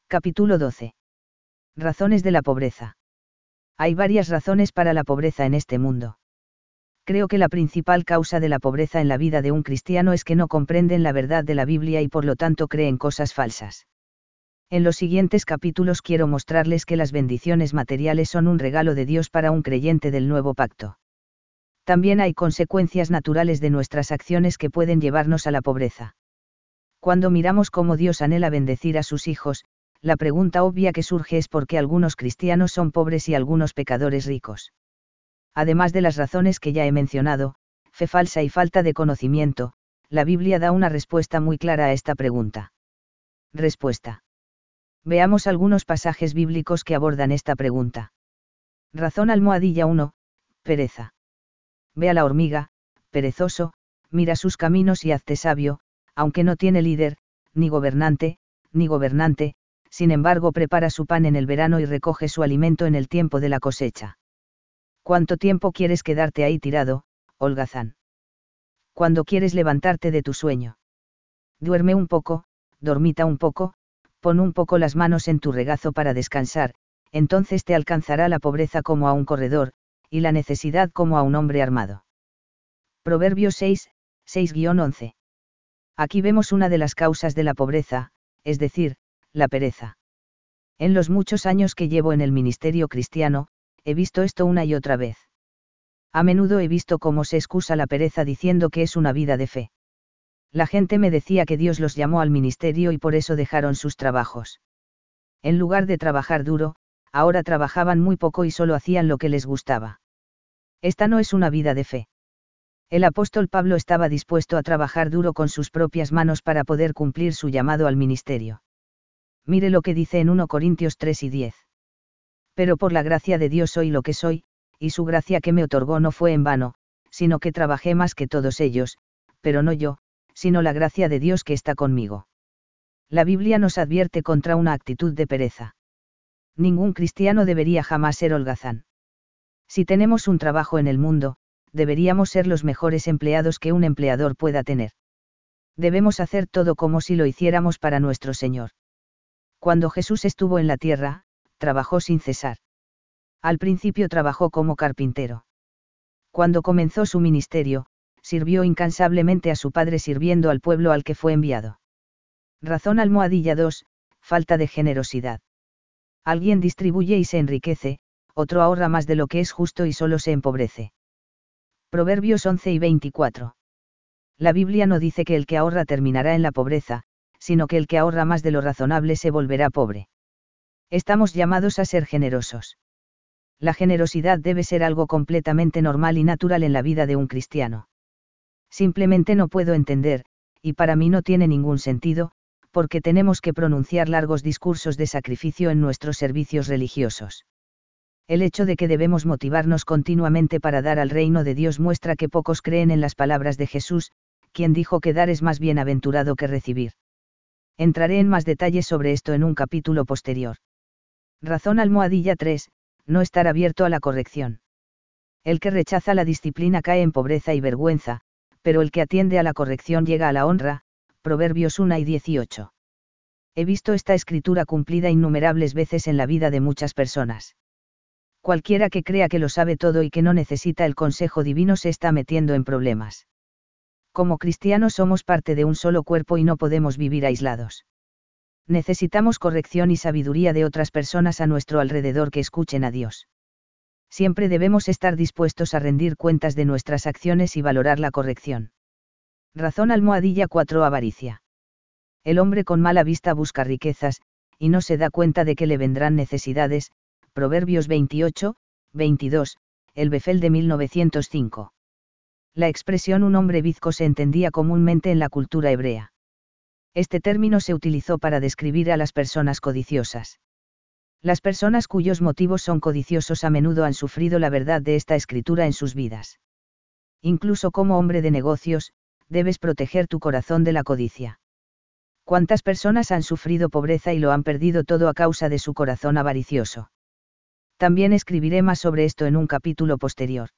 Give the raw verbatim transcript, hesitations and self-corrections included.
Capítulo doce. Razones de la pobreza. Hay varias razones para la pobreza en este mundo. Creo que la principal causa de la pobreza en la vida de un cristiano es que no comprenden la verdad de la Biblia y por lo tanto creen cosas falsas. En los siguientes capítulos quiero mostrarles que las bendiciones materiales son un regalo de Dios para un creyente del nuevo pacto. También hay consecuencias naturales de nuestras acciones que pueden llevarnos a la pobreza. Cuando miramos cómo Dios anhela bendecir a sus hijos, la pregunta obvia que surge es por qué algunos cristianos son pobres y algunos pecadores ricos. Además de las razones que ya he mencionado, fe falsa y falta de conocimiento, la Biblia da una respuesta muy clara a esta pregunta. Respuesta. Veamos algunos pasajes bíblicos que abordan esta pregunta. Razón almohadilla uno, pereza. Ve a la hormiga, perezoso, mira sus caminos y hazte sabio, aunque no tiene líder, ni gobernante, ni gobernante, sin embargo prepara su pan en el verano y recoge su alimento en el tiempo de la cosecha. ¿Cuánto tiempo quieres quedarte ahí tirado, holgazán? ¿Cuándo quieres levantarte de tu sueño? Duerme un poco, dormita un poco, pon un poco las manos en tu regazo para descansar, entonces te alcanzará la pobreza como a un corredor, y la necesidad como a un hombre armado. Proverbios seis, seis a once. Aquí vemos una de las causas de la pobreza, es decir, la pereza. En los muchos años que llevo en el ministerio cristiano, he visto esto una y otra vez. A menudo he visto cómo se excusa la pereza diciendo que es una vida de fe. La gente me decía que Dios los llamó al ministerio y por eso dejaron sus trabajos. En lugar de trabajar duro, ahora trabajaban muy poco y solo hacían lo que les gustaba. Esta no es una vida de fe. El apóstol Pablo estaba dispuesto a trabajar duro con sus propias manos para poder cumplir su llamado al ministerio. Mire lo que dice en primera Corintios tres y diez. Pero por la gracia de Dios soy lo que soy, y su gracia que me otorgó no fue en vano, sino que trabajé más que todos ellos, pero no yo, sino la gracia de Dios que está conmigo. La Biblia nos advierte contra una actitud de pereza. Ningún cristiano debería jamás ser holgazán. Si tenemos un trabajo en el mundo, deberíamos ser los mejores empleados que un empleador pueda tener. Debemos hacer todo como si lo hiciéramos para nuestro Señor. Cuando Jesús estuvo en la tierra, trabajó sin cesar. Al principio trabajó como carpintero. Cuando comenzó su ministerio, sirvió incansablemente a su Padre sirviendo al pueblo al que fue enviado. Razón almohadilla dos, falta de generosidad. Alguien distribuye y se enriquece, otro ahorra más de lo que es justo y solo se empobrece. Proverbios once y veinticuatro. La Biblia no dice que el que ahorra terminará en la pobreza, sino que el que ahorra más de lo razonable se volverá pobre. Estamos llamados a ser generosos. La generosidad debe ser algo completamente normal y natural en la vida de un cristiano. Simplemente no puedo entender, y para mí no tiene ningún sentido, porque tenemos que pronunciar largos discursos de sacrificio en nuestros servicios religiosos. El hecho de que debemos motivarnos continuamente para dar al reino de Dios muestra que pocos creen en las palabras de Jesús, quien dijo que dar es más bienaventurado que recibir. Entraré en más detalles sobre esto en un capítulo posterior. Razón almohadilla tres, no estar abierto a la corrección. El que rechaza la disciplina cae en pobreza y vergüenza, pero el que atiende a la corrección llega a la honra. Proverbios uno y dieciocho. He visto esta escritura cumplida innumerables veces en la vida de muchas personas. Cualquiera que crea que lo sabe todo y que no necesita el consejo divino se está metiendo en problemas. Como cristianos somos parte de un solo cuerpo y no podemos vivir aislados. Necesitamos corrección y sabiduría de otras personas a nuestro alrededor que escuchen a Dios. Siempre debemos estar dispuestos a rendir cuentas de nuestras acciones y valorar la corrección. Razón almohadilla cuatro avaricia. El hombre con mala vista busca riquezas, y no se da cuenta de que le vendrán necesidades. Proverbios veintiocho, veintidós, el Befel de mil novecientos cinco. La expresión un hombre bizco se entendía comúnmente en la cultura hebrea. Este término se utilizó para describir a las personas codiciosas. Las personas cuyos motivos son codiciosos a menudo han sufrido la verdad de esta escritura en sus vidas. Incluso como hombre de negocios, debes proteger tu corazón de la codicia. ¿Cuántas personas han sufrido pobreza y lo han perdido todo a causa de su corazón avaricioso? También escribiré más sobre esto en un capítulo posterior.